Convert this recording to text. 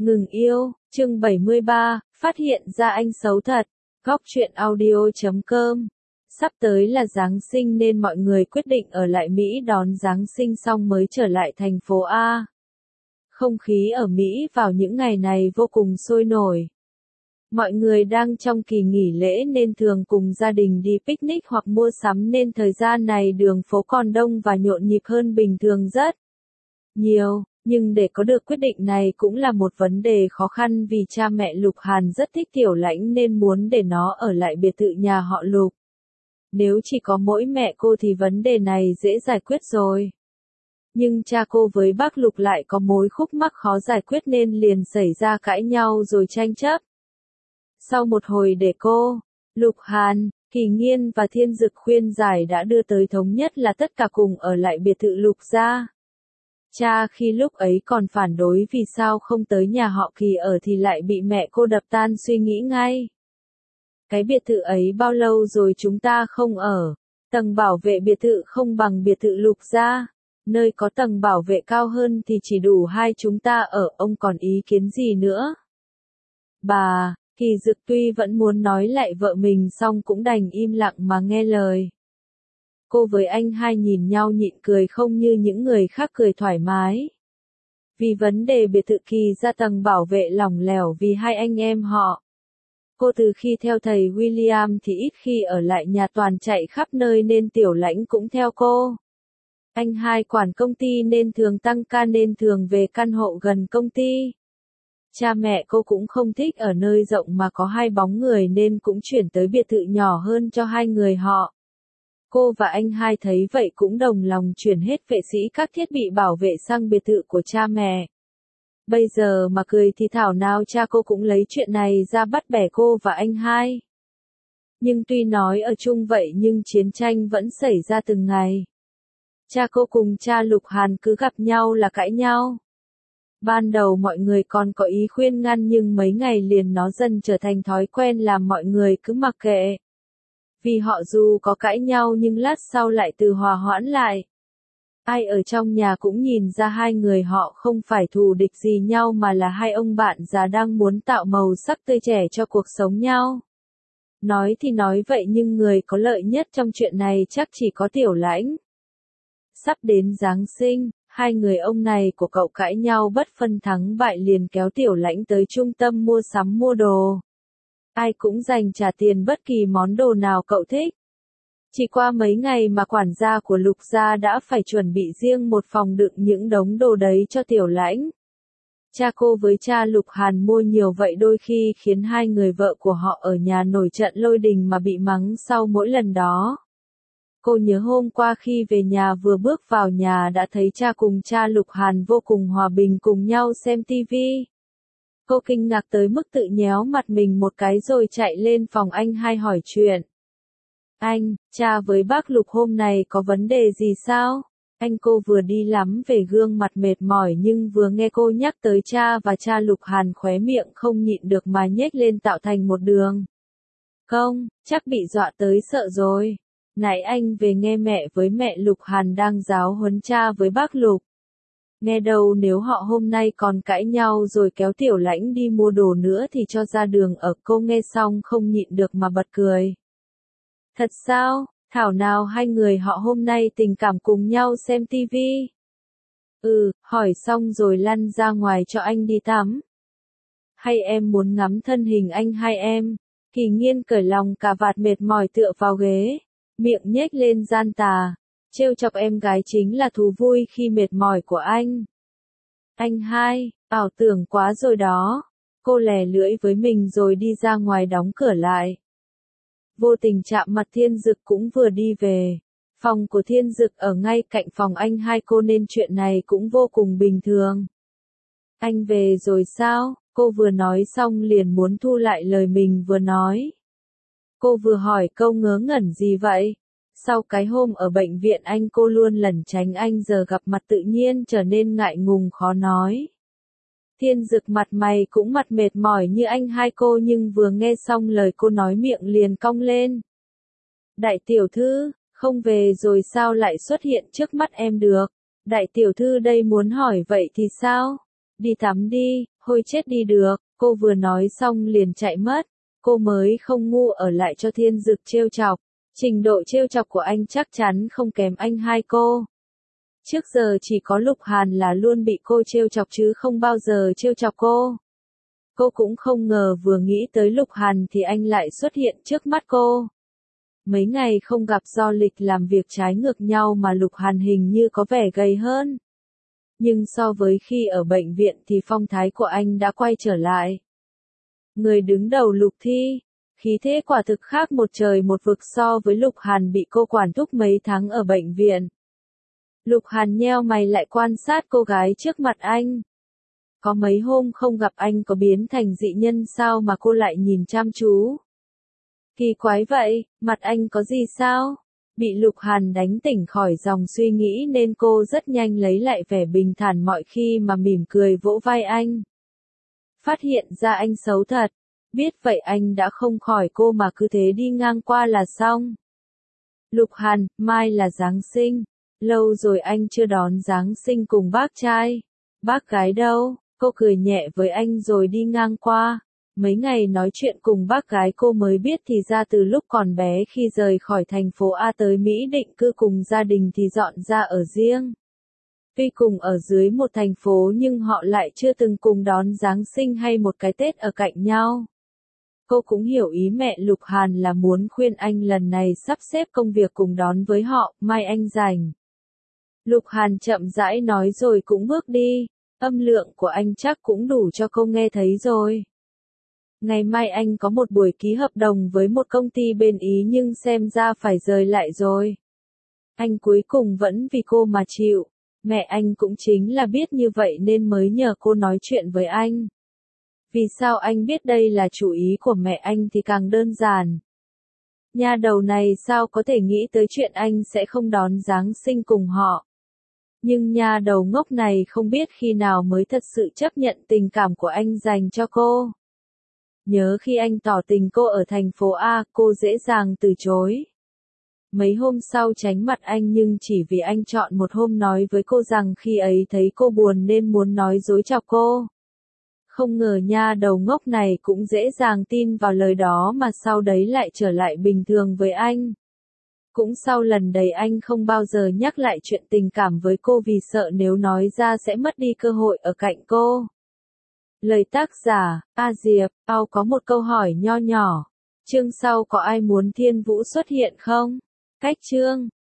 Ngừng yêu, chương 73, phát hiện ra anh xấu thật. Góc truyện audio.com. Sắp tới là Giáng sinh nên mọi người quyết định ở lại Mỹ đón Giáng sinh xong mới trở lại thành phố A. Không khí ở Mỹ vào những ngày này vô cùng sôi nổi. Mọi người đang trong kỳ nghỉ lễ nên thường cùng gia đình đi picnic hoặc mua sắm nên thời gian này đường phố còn đông và nhộn nhịp hơn bình thường rất nhiều. Nhưng để có được quyết định này cũng là một vấn đề khó khăn vì cha mẹ Lục Hàn rất thích Tiểu Lãnh nên muốn để nó ở lại biệt thự nhà họ Lục. Nếu chỉ có mỗi mẹ cô thì vấn đề này dễ giải quyết rồi. Nhưng cha cô với bác Lục lại có mối khúc mắc khó giải quyết nên liền xảy ra cãi nhau rồi tranh chấp. Sau một hồi để cô, Lục Hàn, Kỳ Nghiên và Thiên Dực khuyên giải đã đưa tới thống nhất là tất cả cùng ở lại biệt thự Lục gia. Cha khi lúc ấy còn phản đối vì sao không tới nhà họ Kỳ ở thì lại bị mẹ cô đập tan suy nghĩ ngay. Cái biệt thự ấy bao lâu rồi chúng ta không ở, tầng bảo vệ biệt thự không bằng biệt thự Lục gia, nơi có tầng bảo vệ cao hơn thì chỉ đủ hai chúng ta ở, ông còn ý kiến gì nữa? Bà, Kỳ Dực tuy vẫn muốn nói lại vợ mình song cũng đành im lặng mà nghe lời. Cô với anh hai nhìn nhau nhịn cười không như những người khác cười thoải mái. Vì vấn đề biệt thự Kỳ ra tầng bảo vệ lỏng lẻo vì hai anh em họ. Cô từ khi theo thầy William thì ít khi ở lại nhà toàn chạy khắp nơi nên Tiểu Lãnh cũng theo cô. Anh hai quản công ty nên thường tăng ca nên thường về căn hộ gần công ty. Cha mẹ cô cũng không thích ở nơi rộng mà có hai bóng người nên cũng chuyển tới biệt thự nhỏ hơn cho hai người họ. Cô và anh hai thấy vậy cũng đồng lòng chuyển hết vệ sĩ các thiết bị bảo vệ sang biệt thự của cha mẹ. Bây giờ mà cười thì thảo nào cha cô cũng lấy chuyện này ra bắt bẻ cô và anh hai. Nhưng tuy nói ở chung vậy nhưng chiến tranh vẫn xảy ra từng ngày. Cha cô cùng cha Lục Hàn cứ gặp nhau là cãi nhau. Ban đầu mọi người còn có ý khuyên ngăn nhưng mấy ngày liền nó dần trở thành thói quen làm mọi người cứ mặc kệ. Vì họ dù có cãi nhau nhưng lát sau lại từ hòa hoãn lại. Ai ở trong nhà cũng nhìn ra hai người họ không phải thù địch gì nhau mà là hai ông bạn già đang muốn tạo màu sắc tươi trẻ cho cuộc sống nhau. Nói thì nói vậy nhưng người có lợi nhất trong chuyện này chắc chỉ có Tiểu Lãnh. Sắp đến Giáng sinh, hai người ông này của cậu cãi nhau bất phân thắng bại liền kéo Tiểu Lãnh tới trung tâm mua sắm mua đồ. Ai cũng dành trả tiền bất kỳ món đồ nào cậu thích. Chỉ qua mấy ngày mà quản gia của Lục gia đã phải chuẩn bị riêng một phòng đựng những đống đồ đấy cho Tiểu Lãnh. Cha cô với cha Lục Hàn mua nhiều vậy đôi khi khiến hai người vợ của họ ở nhà nổi trận lôi đình mà bị mắng sau mỗi lần đó. Cô nhớ hôm qua khi về nhà vừa bước vào nhà đã thấy cha cùng cha Lục Hàn vô cùng hòa bình cùng nhau xem tivi. Cô kinh ngạc tới mức tự nhéo mặt mình một cái rồi chạy lên phòng anh hai hỏi chuyện. Anh, cha với bác Lục hôm nay có vấn đề gì sao? Anh cô vừa đi lắm về gương mặt mệt mỏi nhưng vừa nghe cô nhắc tới cha và cha Lục Hàn khóe miệng không nhịn được mà nhếch lên tạo thành một đường cong, chắc bị dọa tới sợ rồi. Nãy anh về nghe mẹ với mẹ Lục Hàn đang giáo huấn cha với bác Lục. Nghe đâu nếu họ hôm nay còn cãi nhau rồi kéo Tiểu Lãnh đi mua đồ nữa thì cho ra đường ở. Cô nghe xong không nhịn được mà bật cười. Thật sao, thảo nào hai người họ hôm nay tình cảm cùng nhau xem tivi. Hỏi xong rồi lăn ra ngoài cho anh đi tắm. Hay em muốn ngắm thân hình anh hai em? Kỳ Nghiên cởi lòng cà vạt mệt mỏi tựa vào ghế, miệng nhếch lên gian tà. Trêu chọc em gái chính là thú vui khi mệt mỏi của anh. Anh hai, ảo tưởng quá rồi đó. Cô lè lưỡi với mình rồi đi ra ngoài đóng cửa lại. Vô tình chạm mặt Thiên Dực cũng vừa đi về. Phòng của Thiên Dực ở ngay cạnh phòng anh hai cô nên chuyện này cũng vô cùng bình thường. Anh về rồi sao? Cô vừa nói xong liền muốn thu lại lời mình vừa nói. Cô vừa hỏi câu ngớ ngẩn gì vậy? Sau cái hôm ở bệnh viện anh cô luôn lẩn tránh anh giờ gặp mặt tự nhiên trở nên ngại ngùng khó nói. Thiên Dực mặt mày cũng mặt mệt mỏi như anh hai cô nhưng vừa nghe xong lời cô nói miệng liền cong lên. Đại tiểu thư, không về rồi sao lại xuất hiện trước mắt em được? Đại tiểu thư đây muốn hỏi vậy thì sao? Đi tắm đi, hôi chết đi được, cô vừa nói xong liền chạy mất. Cô mới không ngu ở lại cho Thiên Dực trêu chọc. Trình độ trêu chọc của anh chắc chắn không kém anh hai cô. Trước giờ chỉ có Lục Hàn là luôn bị cô trêu chọc chứ không bao giờ trêu chọc cô. Cô cũng không ngờ vừa nghĩ tới Lục Hàn thì anh lại xuất hiện trước mắt cô. Mấy ngày không gặp do lịch làm việc trái ngược nhau mà Lục Hàn hình như có vẻ gầy hơn. Nhưng so với khi ở bệnh viện thì phong thái của anh đã quay trở lại. Người đứng đầu Lục Thi, khí thế quả thực khác một trời một vực so với Lục Hàn bị cô quản thúc mấy tháng ở bệnh viện. Lục Hàn nheo mày lại quan sát cô gái trước mặt anh. Có mấy hôm không gặp anh có biến thành dị nhân sao mà cô lại nhìn chăm chú. Kỳ quái vậy, mặt anh có gì sao? Bị Lục Hàn đánh tỉnh khỏi dòng suy nghĩ nên cô rất nhanh lấy lại vẻ bình thản mọi khi mà mỉm cười vỗ vai anh. Phát hiện ra anh xấu thật. Biết vậy anh đã không khỏi cô mà cứ thế đi ngang qua là xong. Lục Hàn, mai là Giáng sinh. Lâu rồi anh chưa đón Giáng sinh cùng bác trai. Bác gái đâu? Cô cười nhẹ với anh rồi đi ngang qua. Mấy ngày nói chuyện cùng bác gái cô mới biết thì ra từ lúc còn bé khi rời khỏi thành phố A tới Mỹ định cư cùng gia đình thì dọn ra ở riêng. Tuy cùng ở dưới một thành phố nhưng họ lại chưa từng cùng đón Giáng sinh hay một cái Tết ở cạnh nhau. Cô cũng hiểu ý mẹ Lục Hàn là muốn khuyên anh lần này sắp xếp công việc cùng đón với họ, mai anh rảnh. Lục Hàn chậm rãi nói rồi cũng bước đi, âm lượng của anh chắc cũng đủ cho cô nghe thấy rồi. Ngày mai anh có một buổi ký hợp đồng với một công ty bên Ý nhưng xem ra phải rời lại rồi. Anh cuối cùng vẫn vì cô mà chịu, mẹ anh cũng chính là biết như vậy nên mới nhờ cô nói chuyện với anh. Vì sao anh biết đây là chủ ý của mẹ anh thì càng đơn giản. Nha đầu này sao có thể nghĩ tới chuyện anh sẽ không đón Giáng sinh cùng họ. Nhưng nha đầu ngốc này không biết khi nào mới thật sự chấp nhận tình cảm của anh dành cho cô. Nhớ khi anh tỏ tình cô ở thành phố A, cô dễ dàng từ chối. Mấy hôm sau tránh mặt anh nhưng chỉ vì anh chọn một hôm nói với cô rằng khi ấy thấy cô buồn nên muốn nói dối chọc cô. Không ngờ nha đầu ngốc này cũng dễ dàng tin vào lời đó mà sau đấy lại trở lại bình thường với anh. Cũng sau lần đấy anh không bao giờ nhắc lại chuyện tình cảm với cô vì sợ nếu nói ra sẽ mất đi cơ hội ở cạnh cô. Lời tác giả, A Diệp, có một câu hỏi nho nhỏ. Chương sau có ai muốn Thiên Vũ xuất hiện không? Cách chương